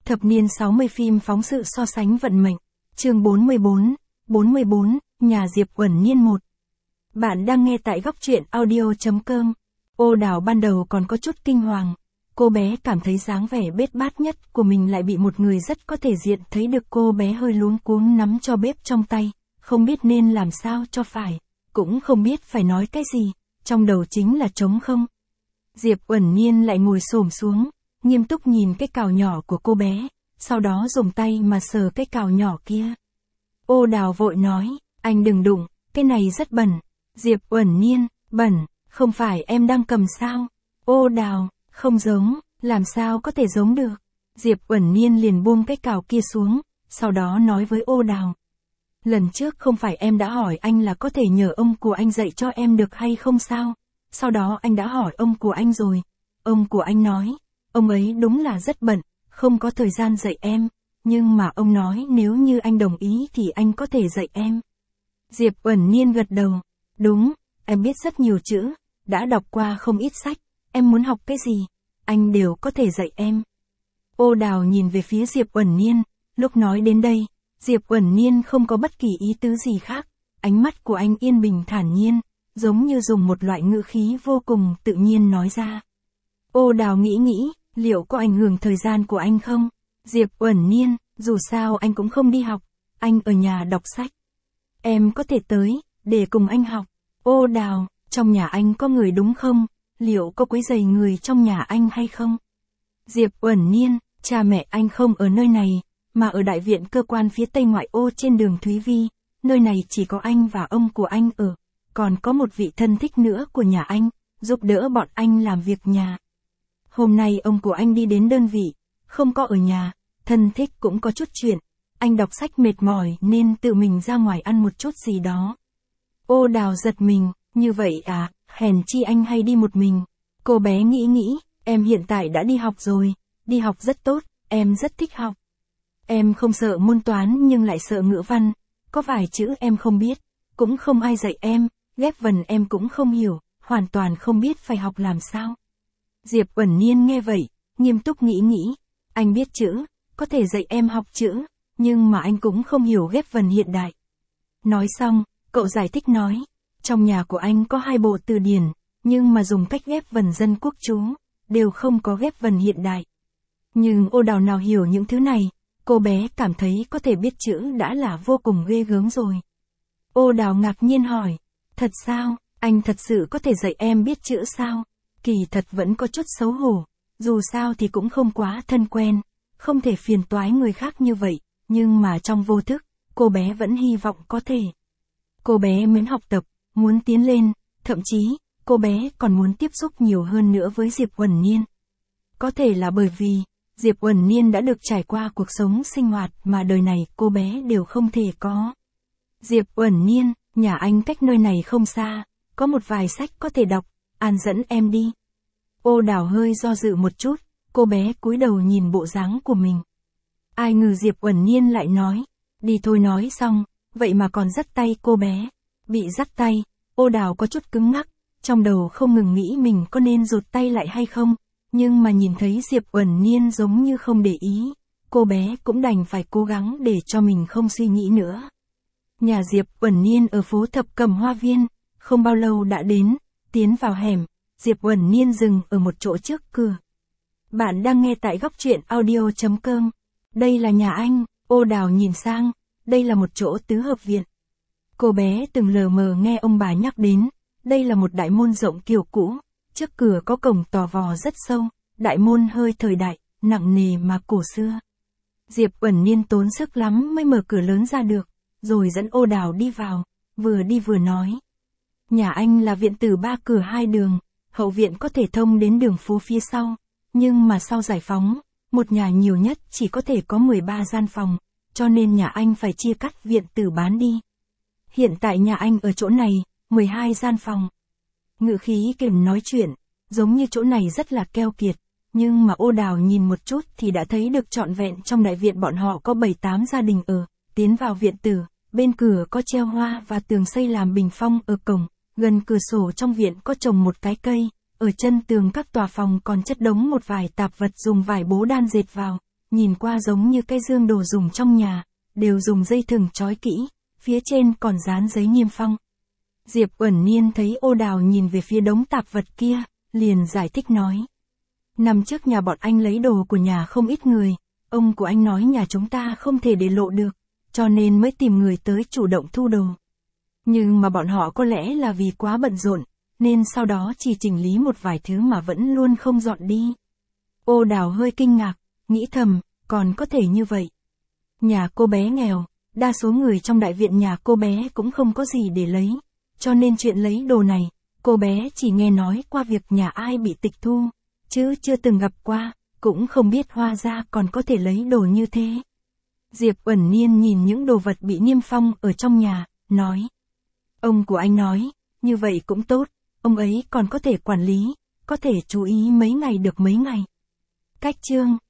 Thập niên 60 phim phóng sự so sánh vận mệnh. Chương 44, nhà Diệp Uẩn Nhiên 1. Bạn đang nghe tại góc truyện audio.com. Ô Đào ban đầu còn có chút kinh hoàng. Cô bé cảm thấy dáng vẻ bết bát nhất của mình lại bị một người rất có thể diện thấy được. Cô bé hơi luống cuống nắm cho bếp trong tay, không biết nên làm sao cho phải, cũng không biết phải nói cái gì, trong đầu chính là trống không. Diệp Uẩn Nhiên lại ngồi xổm xuống, nghiêm túc nhìn cái cào nhỏ của cô bé, sau đó dùng tay mà sờ cái cào nhỏ kia. Ô Đào vội nói, anh đừng đụng, cái này rất bẩn. Diệp Uẩn Nhiên, bẩn, không phải em đang cầm sao? Ô Đào, không giống, làm sao có thể giống được? Diệp Uẩn Nhiên liền buông cái cào kia xuống, sau đó nói với Ô Đào. Lần trước không phải em đã hỏi anh là có thể nhờ ông của anh dạy cho em được hay không sao? Sau đó anh đã hỏi ông của anh rồi. Ông của anh nói, ông ấy đúng là rất bận, không có thời gian dạy em, nhưng mà ông nói nếu như anh đồng ý thì anh có thể dạy em. Diệp Uẩn Nhiên gật đầu, đúng, em biết rất nhiều chữ, đã đọc qua không ít sách, em muốn học cái gì, anh đều có thể dạy em. Ô Đào nhìn về phía Diệp Uẩn Nhiên, lúc nói đến đây, Diệp Uẩn Nhiên không có bất kỳ ý tứ gì khác, ánh mắt của anh yên bình thản nhiên, giống như dùng một loại ngữ khí vô cùng tự nhiên nói ra. Ô Đào nghĩ, liệu có ảnh hưởng thời gian của anh không? Diệp Uẩn Nhiên, dù sao anh cũng không đi học, anh ở nhà đọc sách. Em có thể tới, để cùng anh học. Ô Đào, trong nhà anh có người đúng không? Liệu có quấy rầy người trong nhà anh hay không? Diệp Uẩn Nhiên, cha mẹ anh không ở nơi này, mà ở đại viện cơ quan phía tây ngoại ô trên đường Thúy Vi, nơi này chỉ có anh và ông của anh ở, còn có một vị thân thích nữa của nhà anh, giúp đỡ bọn anh làm việc nhà. Hôm nay ông của anh đi đến đơn vị, không có ở nhà, thân thích cũng có chút chuyện, anh đọc sách mệt mỏi nên tự mình ra ngoài ăn một chút gì đó. Ô Đào giật mình, như vậy à, hèn chi anh hay đi một mình. Cô bé nghĩ, em hiện tại đã đi học rồi, đi học rất tốt, em rất thích học. Em không sợ môn toán nhưng lại sợ ngữ văn, có vài chữ em không biết, cũng không ai dạy em, ghép vần em cũng không hiểu, hoàn toàn không biết phải học làm sao. Diệp Uẩn Nhiên nghe vậy, nghiêm túc nghĩ, anh biết chữ, có thể dạy em học chữ, nhưng mà anh cũng không hiểu ghép vần hiện đại. Nói xong, cậu giải thích nói, trong nhà của anh có 2 bộ từ điển, nhưng mà dùng cách ghép vần dân quốc chú, đều không có ghép vần hiện đại. Nhưng Ô Đào nào hiểu những thứ này, cô bé cảm thấy có thể biết chữ đã là vô cùng ghê gớm rồi. Ô Đào ngạc nhiên hỏi, thật sao, anh thật sự có thể dạy em biết chữ sao? Kỳ thật vẫn có chút xấu hổ, dù sao thì cũng không quá thân quen, không thể phiền toái người khác như vậy, nhưng mà trong vô thức, cô bé vẫn hy vọng có thể. Cô bé muốn học tập, muốn tiến lên, thậm chí, cô bé còn muốn tiếp xúc nhiều hơn nữa với Diệp Uẩn Nhiên. Có thể là bởi vì, Diệp Uẩn Nhiên đã được trải qua cuộc sống sinh hoạt mà đời này cô bé đều không thể có. Diệp Uẩn Nhiên, nhà anh cách nơi này không xa, có một vài sách có thể đọc, An dẫn em đi. Ô Đào hơi do dự một chút, cô bé cúi đầu nhìn bộ dáng của mình. Ai ngờ Diệp Uẩn Nhiên lại nói, đi thôi. Nói xong, vậy mà còn dắt tay cô bé. Bị dắt tay, Ô Đào có chút cứng ngắc, trong đầu không ngừng nghĩ mình có nên rụt tay lại hay không, nhưng mà nhìn thấy Diệp Uẩn Nhiên giống như không để ý, cô bé cũng đành phải cố gắng để cho mình không suy nghĩ nữa. Nhà Diệp Uẩn Nhiên ở phố Thập Cẩm Hoa Viên, không bao lâu đã đến, tiến vào hẻm, Diệp Uẩn Nhiên dừng ở một chỗ trước cửa. Bạn đang nghe tại góc truyện audio.com. Đây là nhà anh. Ô Đào nhìn sang, đây là một chỗ tứ hợp viện. Cô bé từng lờ mờ nghe ông bà nhắc đến, đây là một đại môn rộng kiểu cũ, trước cửa có cổng tò vò rất sâu, đại môn hơi thời đại, nặng nề mà cổ xưa. Diệp Uẩn Nhiên tốn sức lắm mới mở cửa lớn ra được, rồi dẫn Ô Đào đi vào, vừa đi vừa nói. Nhà anh là viện tử 3 cửa 2 đường, hậu viện có thể thông đến đường phố phía sau, nhưng mà sau giải phóng, một nhà nhiều nhất chỉ có thể có 13 gian phòng, cho nên nhà anh phải chia cắt viện tử bán đi. Hiện tại nhà anh ở chỗ này, 12 gian phòng. Ngữ khí kềm nói chuyện, giống như chỗ này rất là keo kiệt, nhưng mà Ô Đào nhìn một chút thì đã thấy được trọn vẹn trong đại viện bọn họ có 7-8 gia đình ở, tiến vào viện tử, bên cửa có treo hoa và tường xây làm bình phong ở cổng, gần cửa sổ trong viện có trồng một cái cây, ở chân tường các tòa phòng còn chất đống một vài tạp vật dùng vải bố đan dệt vào, nhìn qua giống như cái dương đồ dùng trong nhà, đều dùng dây thừng trói kỹ, phía trên còn dán giấy niêm phong. Diệp Uẩn Niên thấy Ô Đào nhìn về phía đống tạp vật kia, liền giải thích nói. Năm trước nhà bọn anh lấy đồ của nhà không ít người, ông của anh nói nhà chúng ta không thể để lộ được, cho nên mới tìm người tới chủ động thu đồ. Nhưng mà bọn họ có lẽ là vì quá bận rộn, nên sau đó chỉ chỉnh lý một vài thứ mà vẫn luôn không dọn đi. Ô Đào hơi kinh ngạc, nghĩ thầm, còn có thể như vậy. Nhà cô bé nghèo, đa số người trong đại viện nhà cô bé cũng không có gì để lấy, cho nên chuyện lấy đồ này, cô bé chỉ nghe nói qua việc nhà ai bị tịch thu, chứ chưa từng gặp qua, cũng không biết hóa ra còn có thể lấy đồ như thế. Diệp Uẩn Niên nhìn những đồ vật bị niêm phong ở trong nhà, nói. Ông của anh nói, như vậy cũng tốt, ông ấy còn có thể quản lý, có thể chú ý mấy ngày được mấy ngày. Cách chương